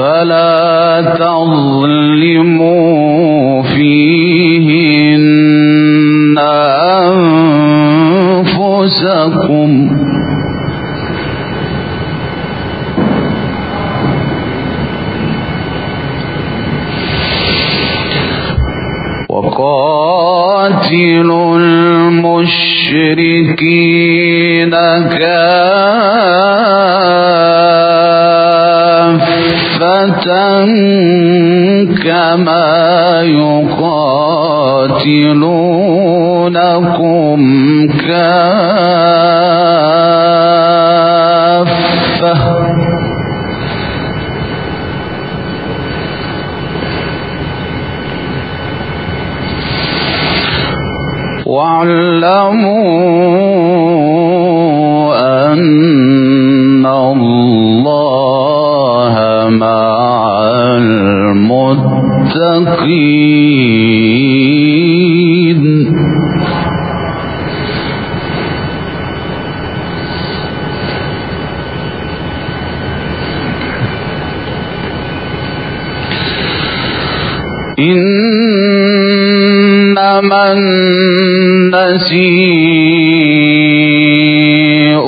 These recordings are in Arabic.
فلا تظلموا فيهن أنفسكم وقاتلوا المشركين كافة كما يقاتلونكم كافة واعلموا أن الله مع المتقين إنما النسيء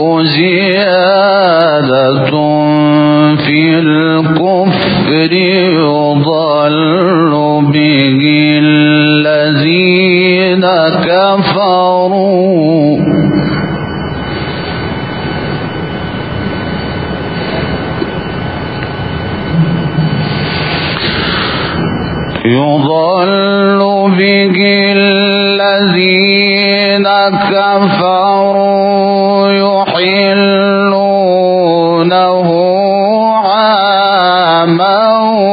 زيادة في الكفر يضل به الذين كفروا الذين كفروا يحلونه عاما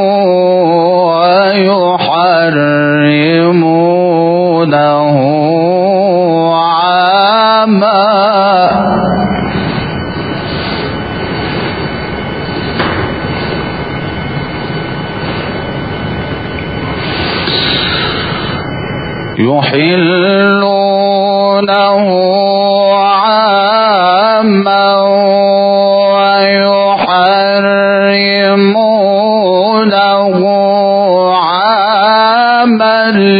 ويحرمونه عاما يحلونه عاما ويحرمونه عاما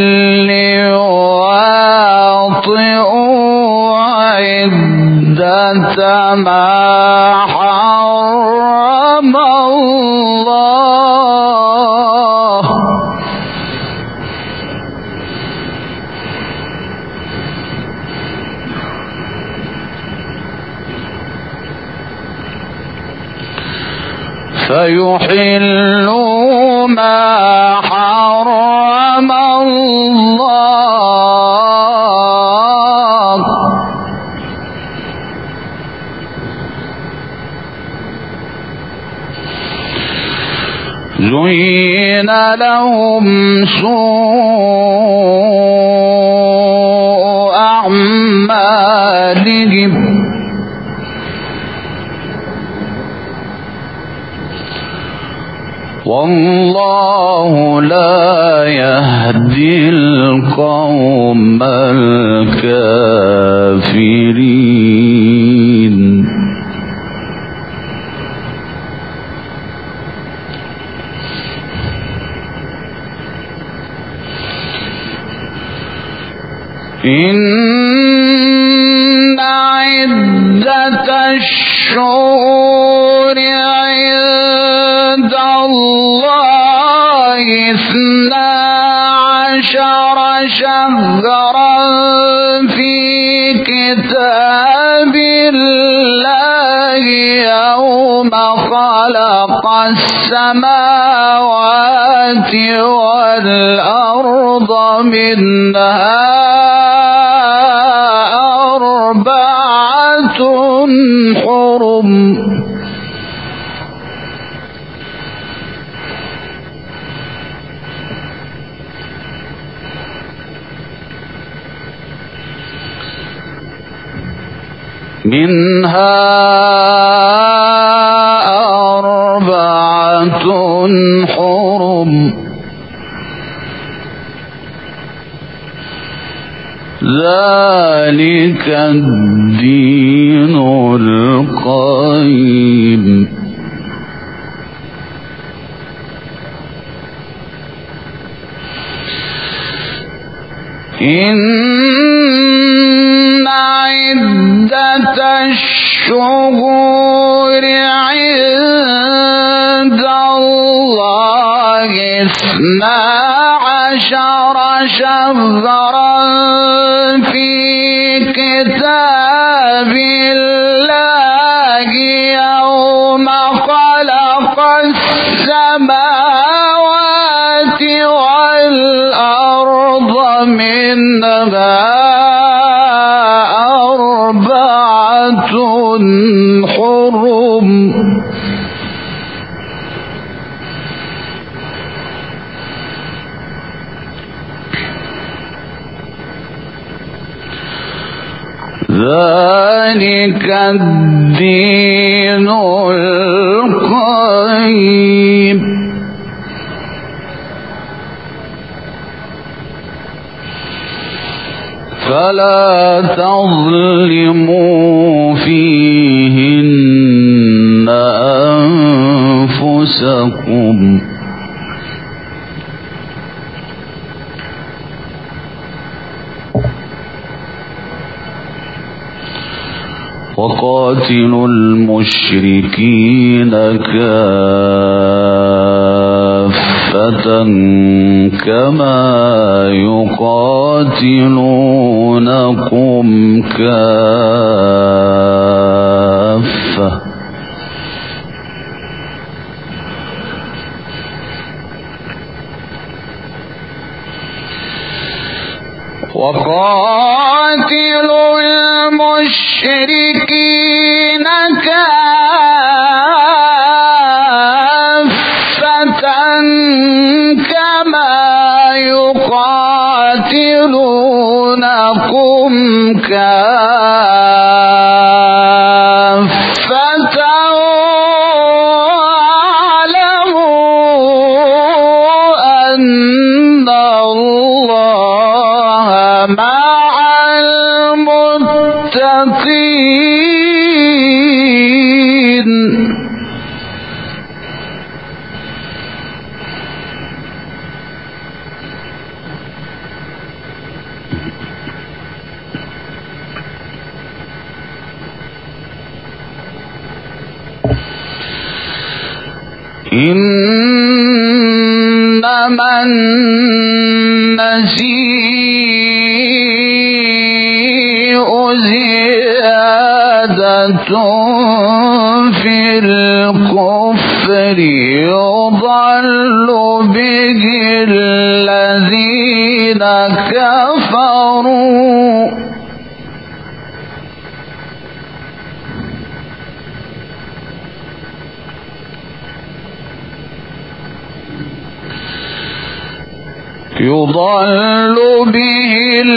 ليواطئوا عدة ما حرم الله فيحلوا ما حرم الله زين لهم سوء أعمالهم والله لا يهدي القوم الكافرين إن عدة الشهور عند الله 12 شهرا في كتاب الله يوم خلق السماوات والأرض منها 4 حرم منها 4 حرم ذلك الدين القيم إن عدة الشهور عند الله 12 شهرا في كتاب الله يوم خلق السماوات والأرض منها 4 حرم ذلك الدين القيم فلا تظلموا فيهن أنفسكم وقاتلوا المشركين كافة كما يقاتلونكم كافة وقاتلوا المشركين كافة كما يقاتلونكم كافة واعلموا أن الله مع المتقين إنما النسيء زيادة في الكفر يضل به الذين كفروا يضل به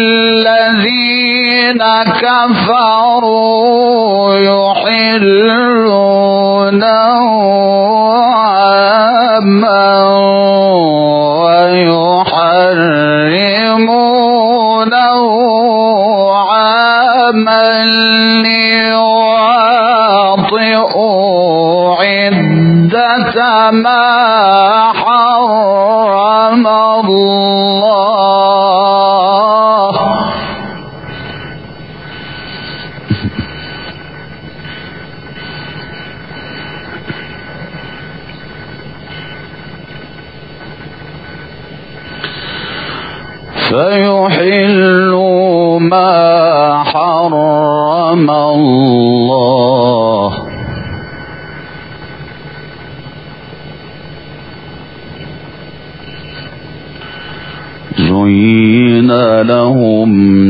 الذين كفروا يحلونه عاما ويحرمونه عاما ليواطئوا عدة ما حرم الله فيحلوا ما حرم الله زين لهم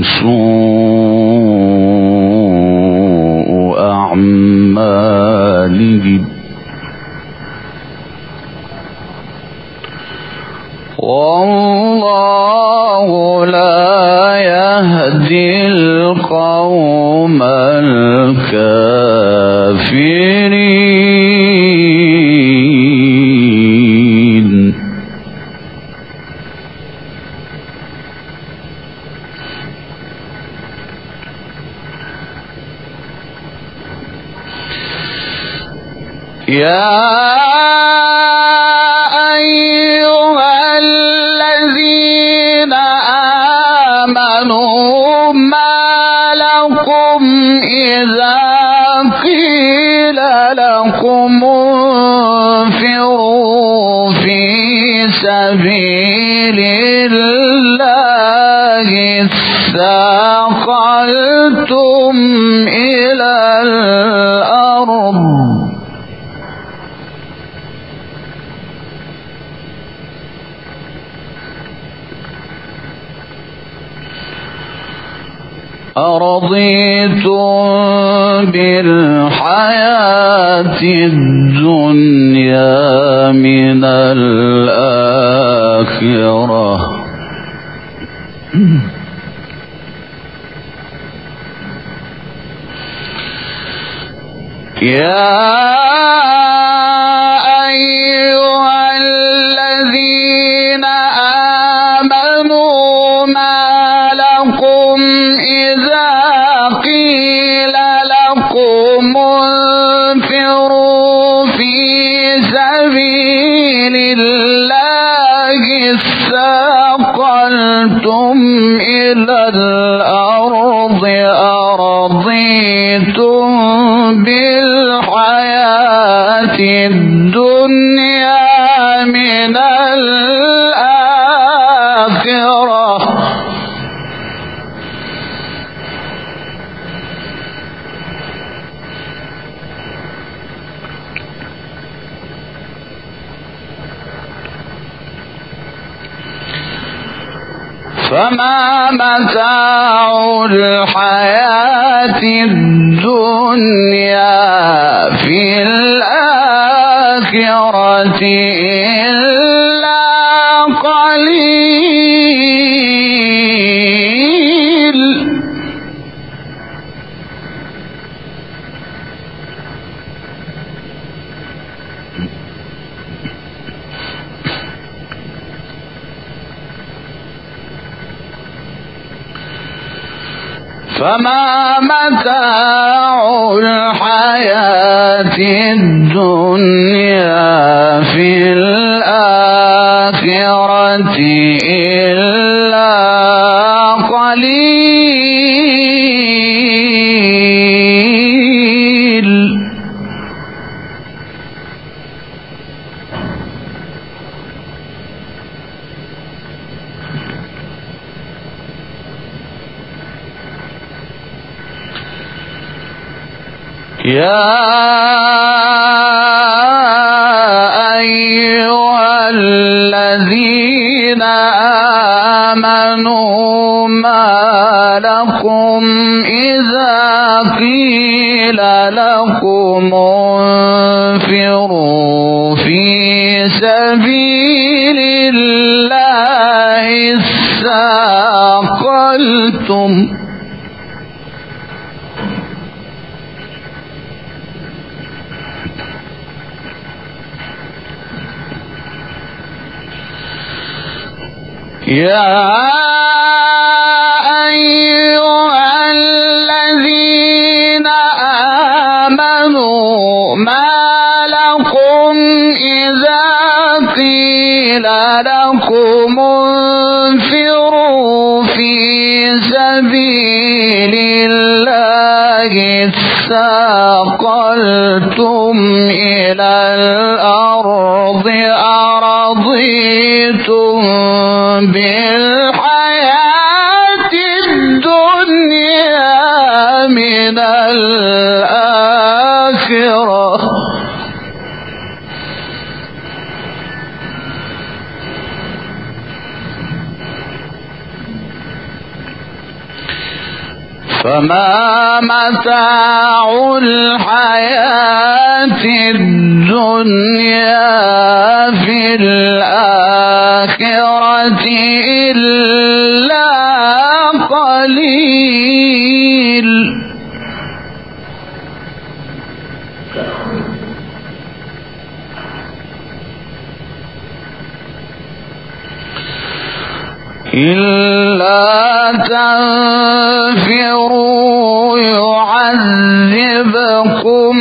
سوء أعمالهم والله لا يهدي القوم الكافرين يا أيها الذين إذا قيل لكم انفروا في سبيل الله اثاقلتم إلى الأرض أرضيتم بالحياة الدنيا من الآخرة يا أيها الذين آمنوا ما لكم إذا قيل لكم انفروا في سبيل الله اثاقلتم إلى الأرض أرضيتم بالحياة الدنيا من الآخرة فما متاع الحياة الدنيا في الآخرة إلا قليل فما متاع الحياة الدنيا في الآخرة إلا قليل يا أيها الذين آمنوا ما لكم إذا قيل لكم انفروا في سبيل الله اثاقلتم يا أيها الذين آمنوا ما لكم إذا قيل لكم انفروا في سبيل الله اثاقلتم إلى الأرض أرضيتم بالحياة الدنيا من الآخرة فما متاع الحياة الدنيا في الآخرة إلا قليل إلا تنفروا يعذبكم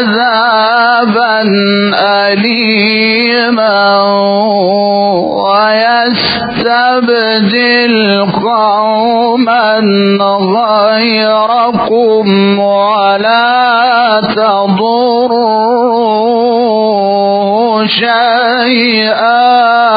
عذابا أليما يستبدل قوما غيركم ولا تضروه شيئا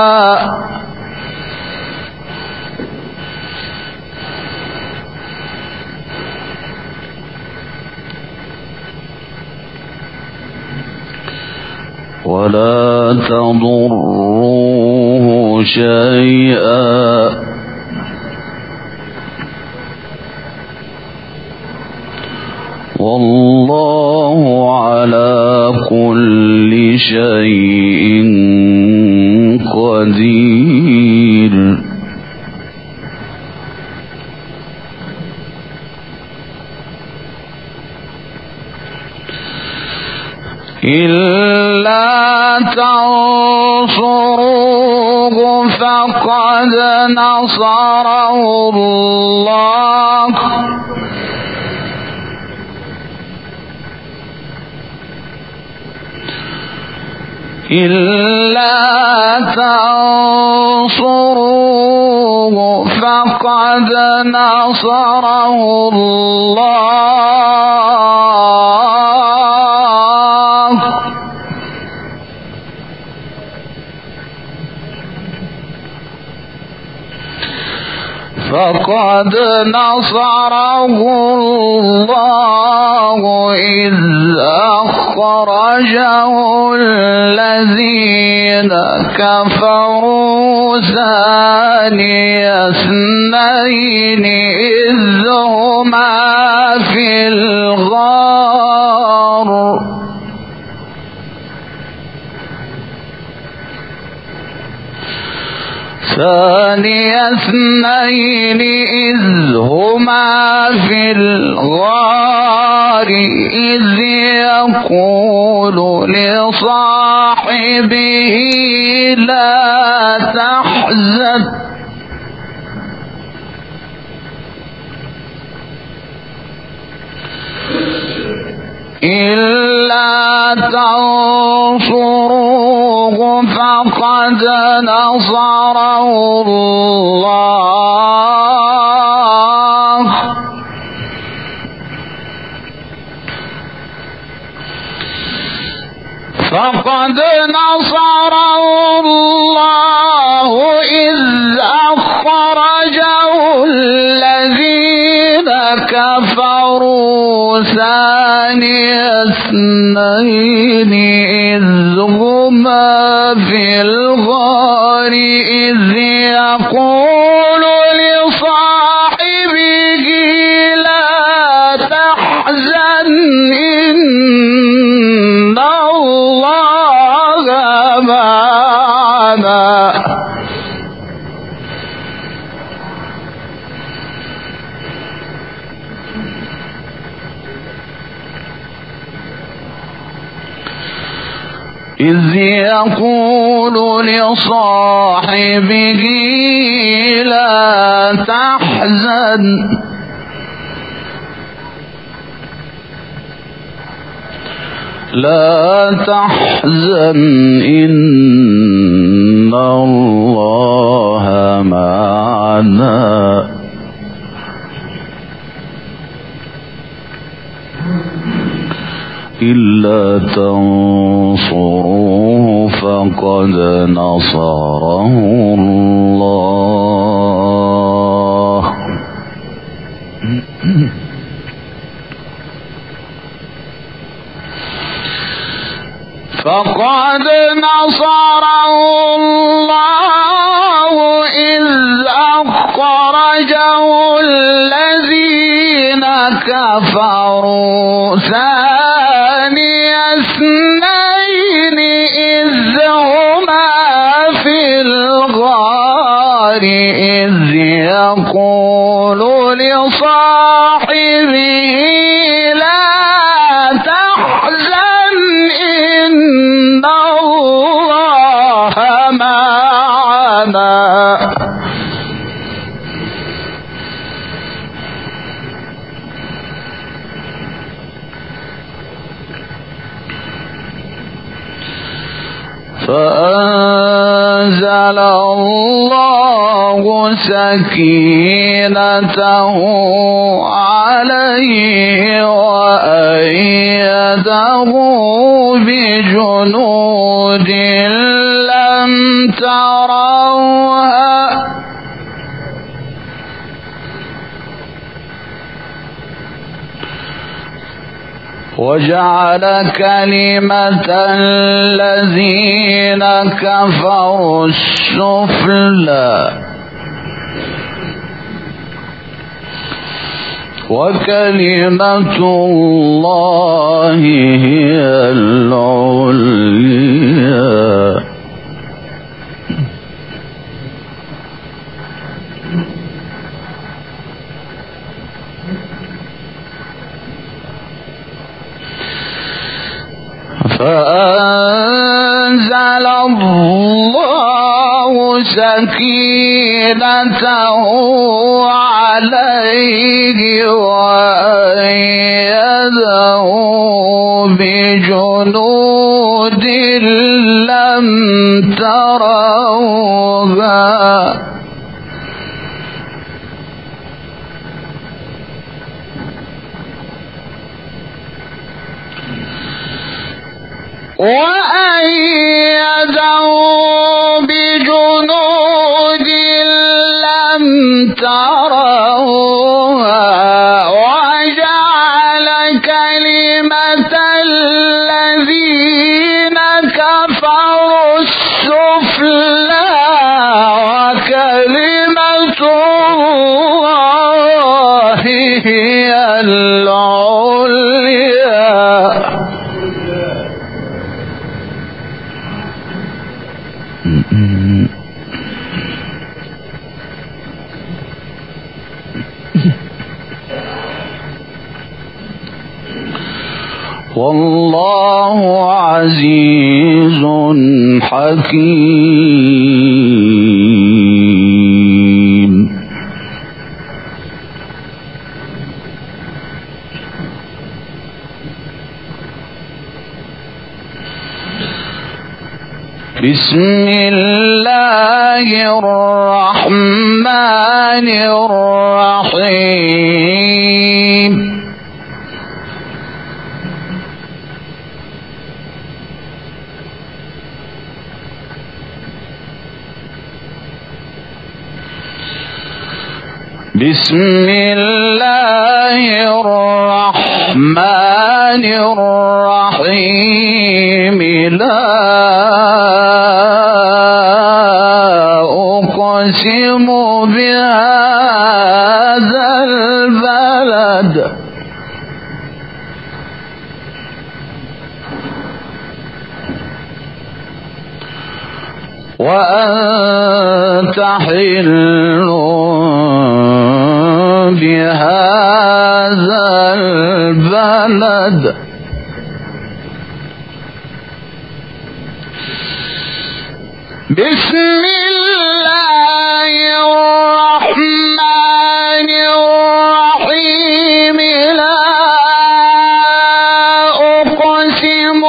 والله على كل شيء قدير. إلا تنصروه فقد نصره الله إلا تنصروه فقد نصره الله فقد نصره الله إذ أخرجه الذين كفروا ثاني اثنين إذ هما في الغار ثاني اثنين إذ هما في الغار إذ يقول لصاحبه لا تحزن إلا تنصروه فقد نصره الله فقد نصره الله إذ أخرجه الذين كفروا ثاني اثنين إذ هما في الغار إذ يقول لصاحبه لا تحزن إن الله معنا إذ يقول لصاحبه لا تحزن إن الله معنا إلا تنصروه فقد نصره الله فقد نصره الله إذ أخرجه الذين كفروا ثاني اثنين إذ هما في الغار إذ يقول لصاحبه لا تحزن إن الله معنا فأنزل الله سكينته عليه وأيده بجنود لم تروها وجعل كلمة الذين كفروا السفلى وكلمة الله هي العليا فأنزل الله سكينته عليه وأيده بجنود لم تروها وأيده بجنود لم تروها وجعل كلمة الذين كفروا السفلى وكلمة الله هي العليا والله عزيز حكيم بسم الله الرحمن الرحيم بسم الله الرحمن الرحيم لا أقسم بهذا البلد وأنت حل بهذا البلد بسم الله الرحمن الرحيم لا أقسم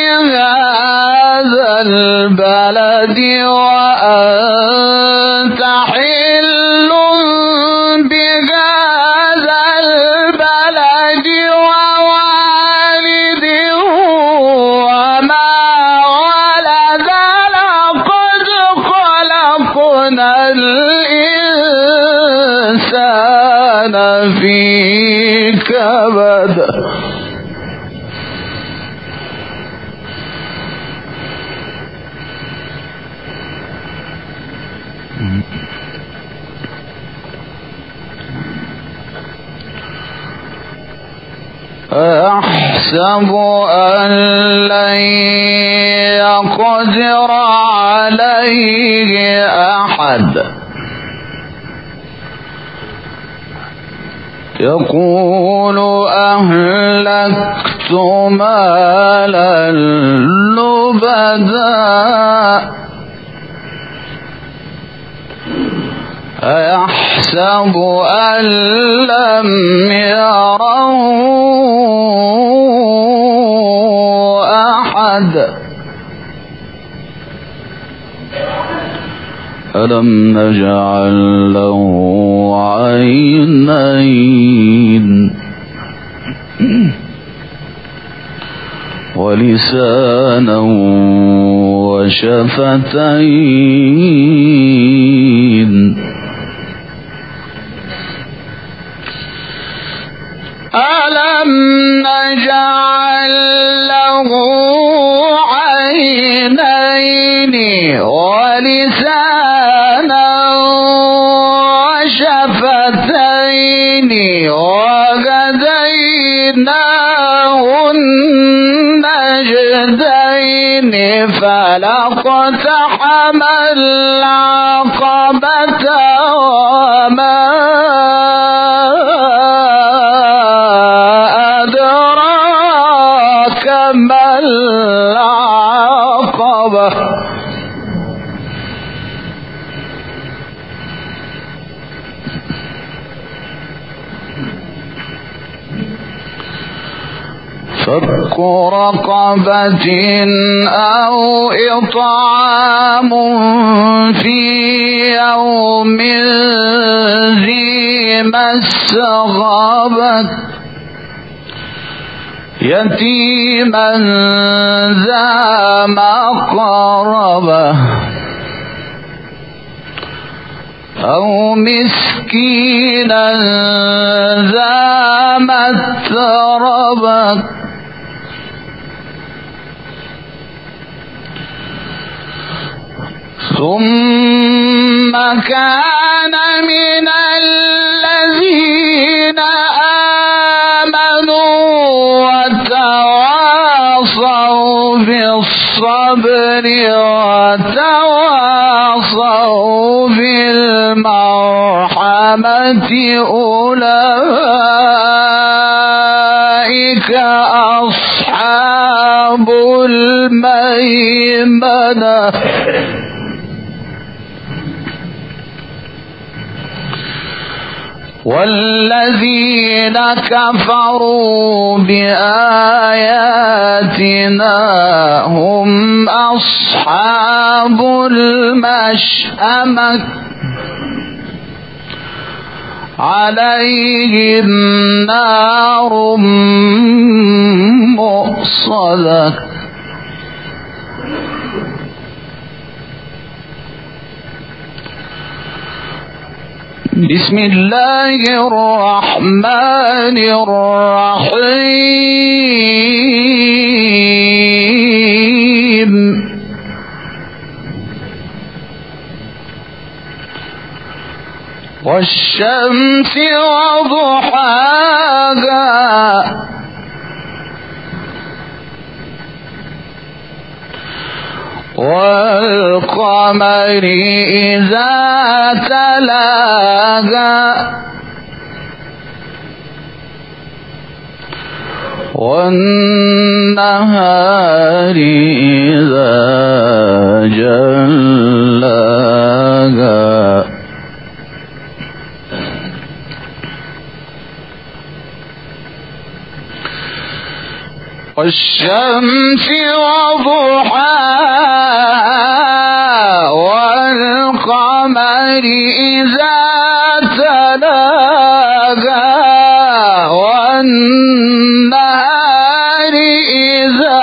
بهذا البلد وأنت حل بهذا البلد ووالد وما ولد لقد خلقنا الإنسان في كبد أحسب أن لن يقدر عليه أحد يقول أهلكت مالا لبدا أيحسب أن لم يره أحد ألم نجعل له عينين ولسانا وشفتين ألم نجعل له عينين ولسانا وشفتين وهديناه النجدين فلاقتحم العقبة وما أدراك ما العقبة فك رقبة أو إطعام في يوم ذي مسغبة يتيما ذا مقربة أو مسكينا ذا متربة ثم كان من الذين آمنوا وتواصوا بالصبر وتواصوا بالمرحمة أولئك أصحاب الميمنة والذين كفروا بآياتنا هم أصحاب المشأمة عليهم نار مؤصدة بسم الله الرحمن الرحيم والشمس وضحاها والقمر إذا تلاها والنهار إذا جلاها والشمس وضحاها والقمر إذا تلاها والنهار إذا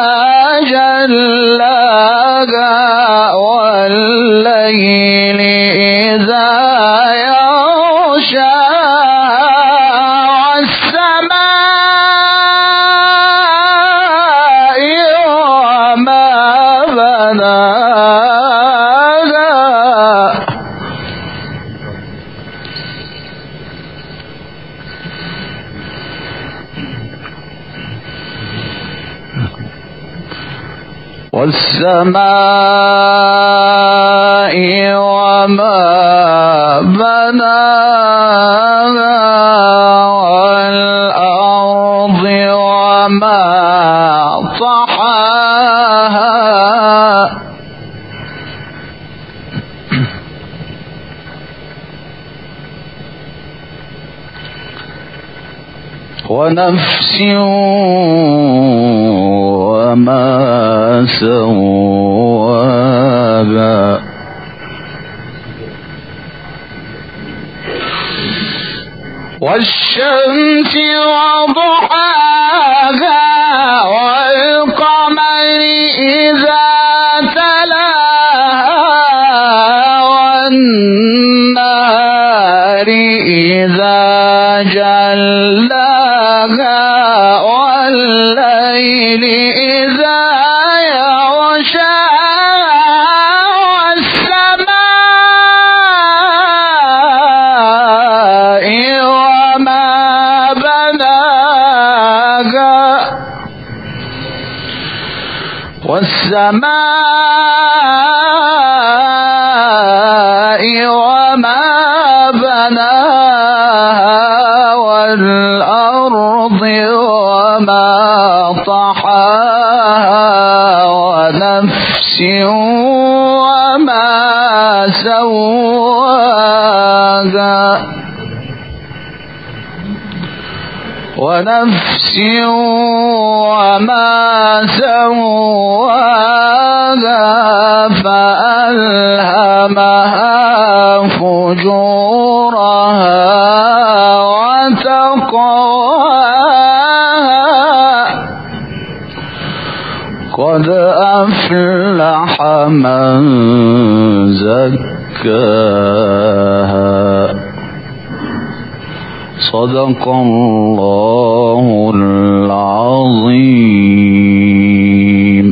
جلاها والليل إذا يغشاها والسماء وما بناها والسماء وما بناها والأرض وما طحاها ونفس وما سواها والشمس وضحاها والقمر إذا تلاها والنهار إذا جلاها والليل إذا والسماء وما بناها والأرض وما طحاها ونفس وما سواها ونفس وما سواها فألهمها فجورها وتقواها قد أفلح من زكاها صدق الله العظيم.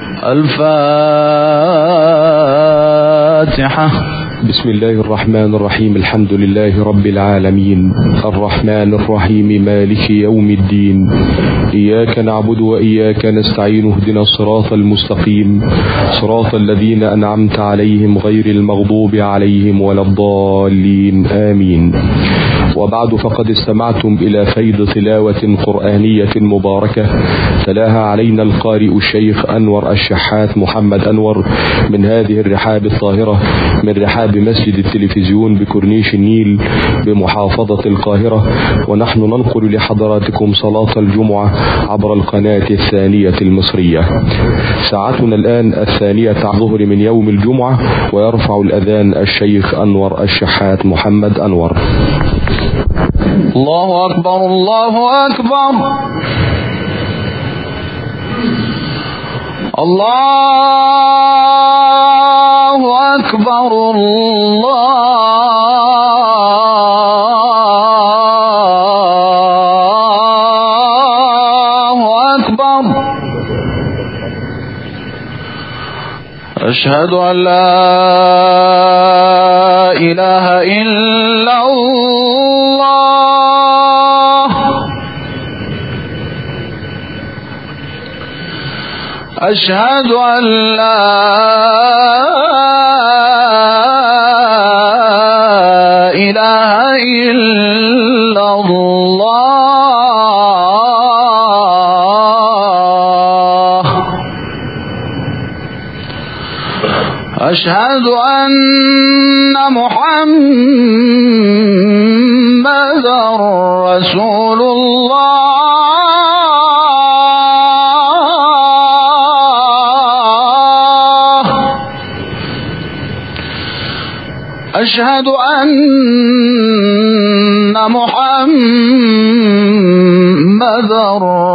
الفاتحة. بسم الله الرحمن الرحيم. الحمد لله رب العالمين الرحمن الرحيم مالك يوم الدين إياك نعبد وإياك نستعين اهدنا الصراط المستقيم صراط الذين أنعمت عليهم غير المغضوب عليهم ولا الضالين آمين. وبعد فقد استمعتم إلى فيض تلاوة قرآنية مباركة تلاها علينا القارئ الشيخ أنور الشحات محمد أنور من هذه الرحاب الطاهرة من رحاب مسجد التلفزيون بكورنيش النيل بمحافظة القاهرة، ونحن ننقل لحضراتكم صلاة الجمعة عبر القناة الثانية المصرية. ساعتنا الآن 2:00 الظهر من يوم الجمعة، ويرفع الأذان الشيخ أنور الشحات محمد أنور. الله أكبر الله أكبر الله أكبر الله أكبر. أشهد أن لا إله إلا الله. أشهد أن لا إله إلا الله. أشهد أن محمدا رسول الله. أشهد أن محمدا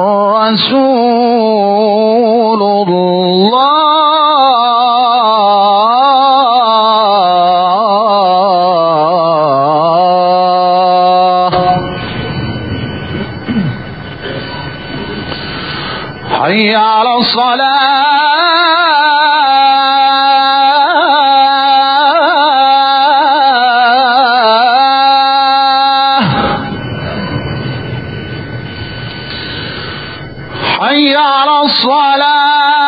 رسول الله. حي على الصلاة. حي على الصلاة.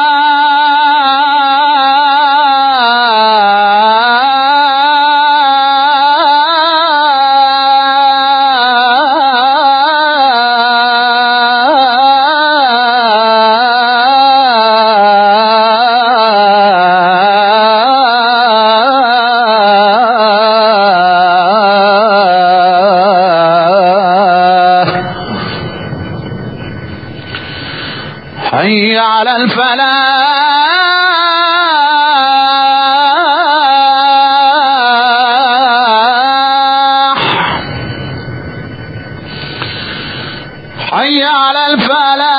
حي على الفلاح.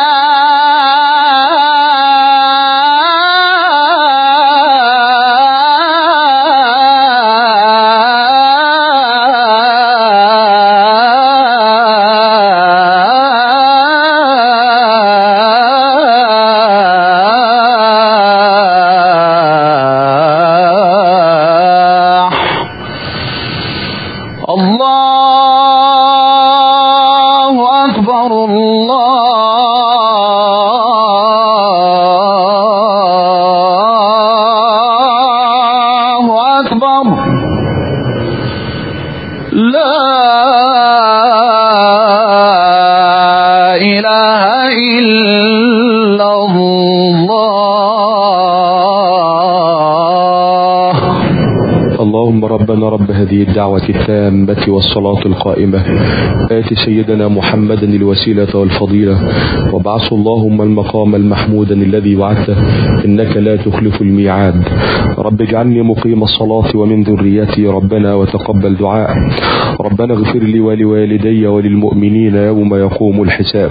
ربنا رب هذه الدعوة التامة والصلاة القائمة آت سيدنا محمدا الوسيلة والفضيلة وابعثه اللهم المقام المحمود الذي وعدته إنك لا تخلف الميعاد. رب اجعلني مقيم الصلاة ومن ذريتي ربنا وتقبل دعاء. ربنا اغفر لي ولوالدي وللمؤمنين يوم يقوم الحساب.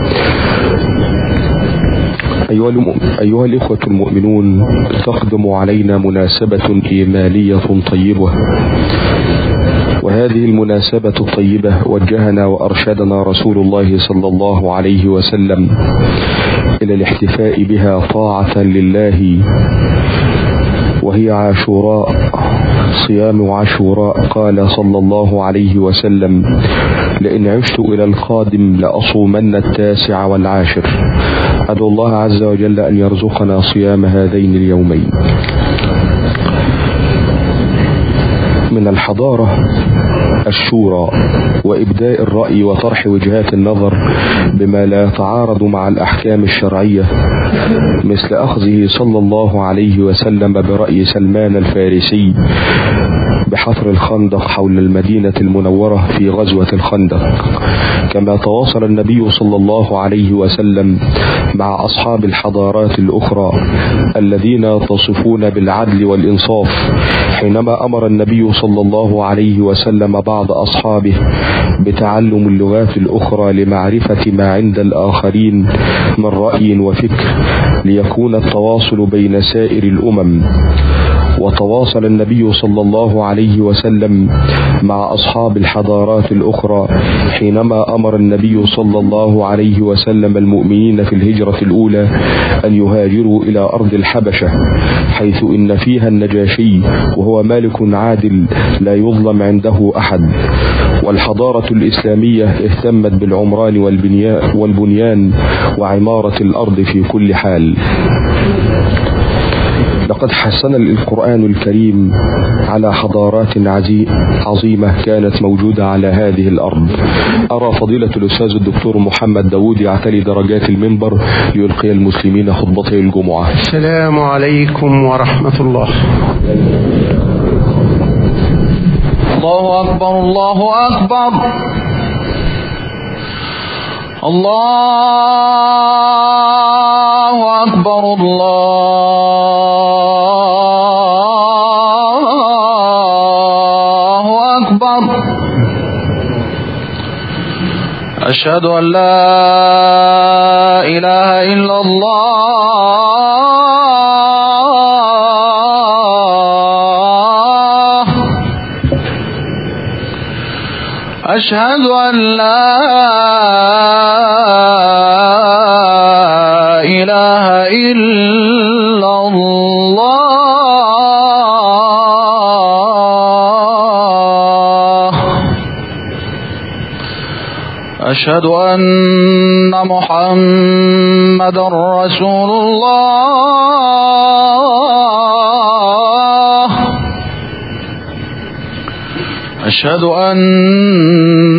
أيها الإخوة المؤمنون، تقدم علينا مناسبة إيمانية طيبة، وهذه المناسبة الطيبة وجهنا وأرشدنا رسول الله صلى الله عليه وسلم إلى الاحتفاء بها طاعة لله، وهي عاشوراء، صيام عاشوراء. قال صلى الله عليه وسلم: لئن عشت إلى القادم لأصومن 9 و10. أدعو الله عز وجل أن يرزقنا صيام هذين اليومين. من الحضارة الشورى وإبداء الرأي وطرح وجهات النظر بما لا يتعارض مع الأحكام الشرعية، مثل أخذه صلى الله عليه وسلم برأي سلمان الفارسي بحفر الخندق حول المدينة المنورة في غزوة الخندق، كما تواصل النبي صلى الله عليه وسلم مع أصحاب الحضارات الأخرى الذين يتصفون بالعدل والإنصاف، حينما أمر النبي صلى الله عليه وسلم بعض أصحابه بتعلم اللغات الأخرى لمعرفة ما عند الآخرين من رأي وفكر، ليكون التواصل بين سائر الأمم. وتواصل النبي صلى الله عليه وسلم مع أصحاب الحضارات الأخرى حينما أمر النبي صلى الله عليه وسلم المؤمنين في الهجرة الأولى أن يهاجروا إلى أرض الحبشة، حيث إن فيها النجاشي وهو مالك عادل لا يظلم عنده أحد. والحضارة الإسلامية اهتمت بالعمران والبنيان وعمارة الأرض في كل حال. لقد حثنا القرآن الكريم على حضارات عظيمة كانت موجودة على هذه الأرض. أرى فضيلة الأستاذ الدكتور محمد داود يعتلي درجات المنبر ليلقي المسلمين خطبته الجمعة. السلام عليكم ورحمة الله. الله أكبر الله أكبر الله أكبر الله أكبر. أشهد أن لا إله إلا الله. أشهد أن لا إله إلا الله. أشهد أن محمدا رسول الله. أشهد أن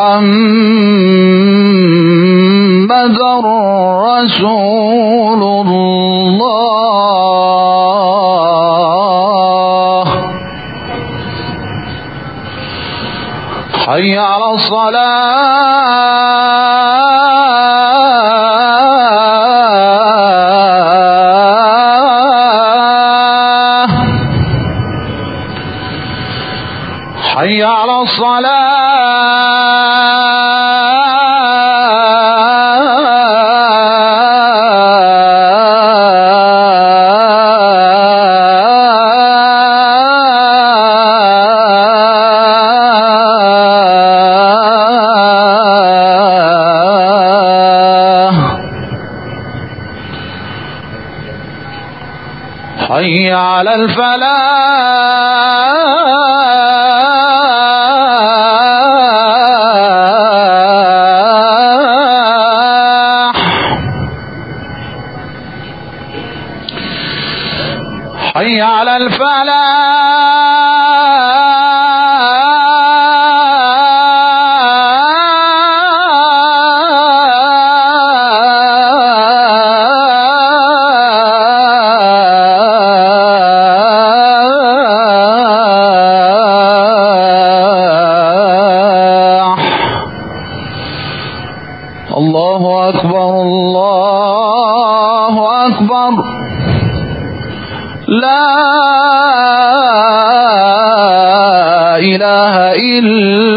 محمدا رسول الله. حي على الصلاة. حي على الصلاة. حي على الفلاح حي على الله أكبر الله أكبر لا إله إلا